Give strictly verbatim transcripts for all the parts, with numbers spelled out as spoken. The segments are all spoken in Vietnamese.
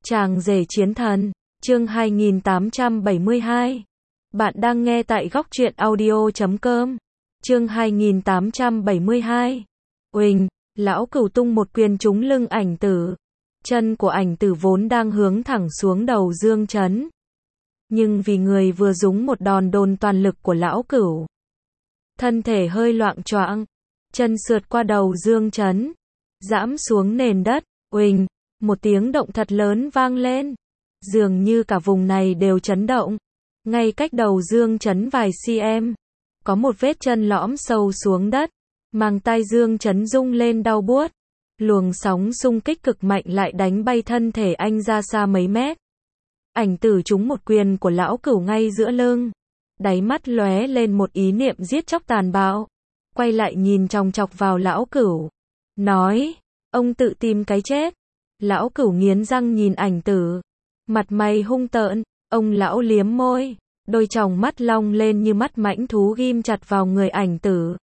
Chàng rể chiến thần, chương hai nghìn tám trăm bảy mươi hai. Bạn đang nghe tại góc truyện audio chấm com. Chương hai nghìn tám trăm bảy mươi hai. Uỳnh, lão cửu tung một quyền trúng lưng Ảnh Tử. Chân của Ảnh Tử vốn đang hướng thẳng xuống đầu Dương Chấn. Nhưng vì người vừa dúng một đòn đồn toàn lực của lão cửu, thân thể hơi loạng choạng, chân sượt qua đầu Dương Chấn, giẫm xuống nền đất. Uỳnh, một tiếng động thật lớn vang lên, dường như cả vùng này đều chấn động. Ngay cách đầu Dương Chấn vài cm, có một vết chân lõm sâu xuống đất, mang tai Dương Chấn rung lên đau buốt. Luồng sóng xung kích cực mạnh lại đánh bay thân thể anh ra xa mấy mét. Ảnh Tử trúng một quyền của lão cửu ngay giữa lưng, đáy mắt lóe lên một ý niệm giết chóc tàn bạo, quay lại nhìn chòng chọc vào lão cửu, nói: ông tự tìm cái chết. Lão cửu nghiến răng nhìn Ảnh Tử, mặt mày hung tợn. Ông lão liếm môi, đôi tròng mắt long lên như mắt mãnh thú ghim chặt vào người Ảnh Tử.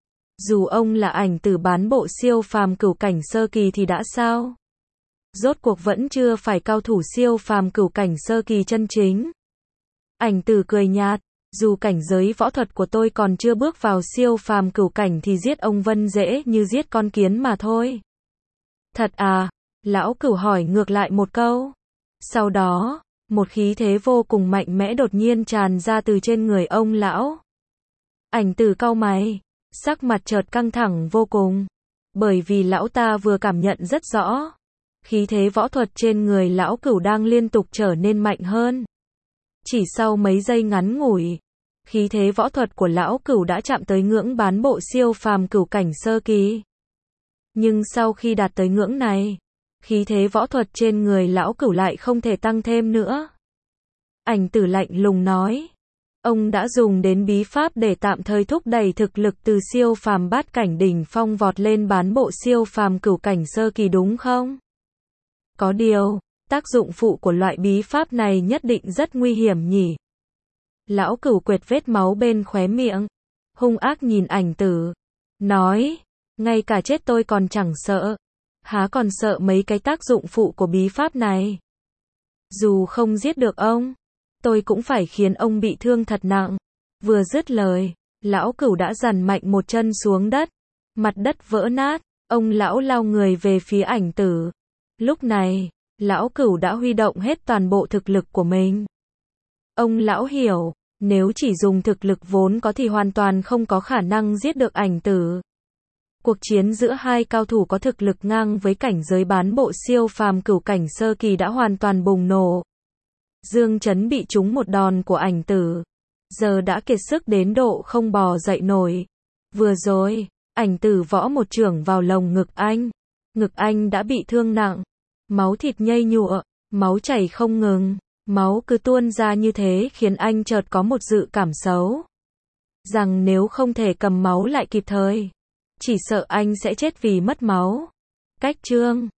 Dù ông là Ảnh Tử bán bộ siêu phàm cửu cảnh sơ kỳ thì đã sao? Rốt cuộc vẫn chưa phải cao thủ siêu phàm cửu cảnh sơ kỳ chân chính. Ảnh Tử cười nhạt, dù cảnh giới võ thuật của tôi còn chưa bước vào siêu phàm cửu cảnh thì giết ông Vân dễ như giết con kiến mà thôi. Thật à? Lão cửu hỏi ngược lại một câu. Sau đó, một khí thế vô cùng mạnh mẽ đột nhiên tràn ra từ trên người ông lão. Ảnh Tử cau mày, sắc mặt chợt căng thẳng vô cùng, bởi vì lão ta vừa cảm nhận rất rõ, khí thế võ thuật trên người lão cửu đang liên tục trở nên mạnh hơn. Chỉ sau mấy giây ngắn ngủi, khí thế võ thuật của lão cửu đã chạm tới ngưỡng bán bộ siêu phàm cửu cảnh sơ kỳ. Nhưng sau khi đạt tới ngưỡng này, khí thế võ thuật trên người lão cửu lại không thể tăng thêm nữa. Ảnh Tử lạnh lùng nói: ông đã dùng đến bí pháp để tạm thời thúc đẩy thực lực từ siêu phàm bát cảnh đỉnh phong vọt lên bán bộ siêu phàm cửu cảnh sơ kỳ đúng không? Có điều, tác dụng phụ của loại bí pháp này nhất định rất nguy hiểm nhỉ? Lão cửu quệt vết máu bên khóe miệng, hung ác nhìn Ảnh Tử, nói: ngay cả chết tôi còn chẳng sợ, há còn sợ mấy cái tác dụng phụ của bí pháp này? Dù không giết được ông, tôi cũng phải khiến ông bị thương thật nặng. Vừa dứt lời, lão cửu đã dằn mạnh một chân xuống đất, mặt đất vỡ nát. Ông lão lao người về phía Ảnh Tử. Lúc này, lão cửu đã huy động hết toàn bộ thực lực của mình. Ông lão hiểu, nếu chỉ dùng thực lực vốn có thì hoàn toàn không có khả năng giết được Ảnh Tử. Cuộc chiến giữa hai cao thủ có thực lực ngang với cảnh giới bán bộ siêu phàm cửu cảnh sơ kỳ đã hoàn toàn bùng nổ. Dương Chấn bị trúng một đòn của Ảnh Tử, giờ đã kiệt sức đến độ không bò dậy nổi. Vừa rồi, Ảnh Tử võ một chưởng vào lồng ngực anh. Ngực anh đã bị thương nặng, máu thịt nhây nhụa, máu chảy không ngừng. Máu cứ tuôn ra như thế khiến anh chợt có một dự cảm xấu, rằng nếu không thể cầm máu lại kịp thời, chỉ sợ anh sẽ chết vì mất máu. Cách chương